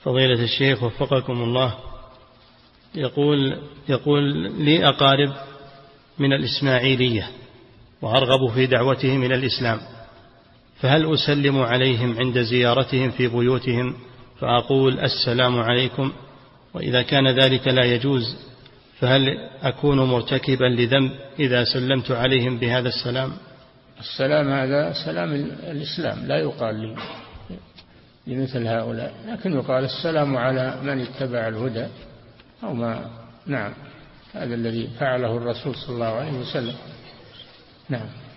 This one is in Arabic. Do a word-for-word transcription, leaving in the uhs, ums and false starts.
فضيلة الشيخ وفقكم الله، يقول يقول لي أقارب من الإسماعيلية وأرغب في دعوتهم إلى الإسلام، فهل أسلم عليهم عند زيارتهم في بيوتهم فأقول السلام عليكم؟ وإذا كان ذلك لا يجوز فهل أكون مرتكبا لذنب إذا سلمت عليهم بهذا السلام؟ السلام هذا سلام الإسلام، لا يقال لي لمثل هؤلاء، لكن يقال السلام على من اتبع الهدى أو ما. نعم، هذا الذي فعله الرسول صلى الله عليه وسلم. نعم.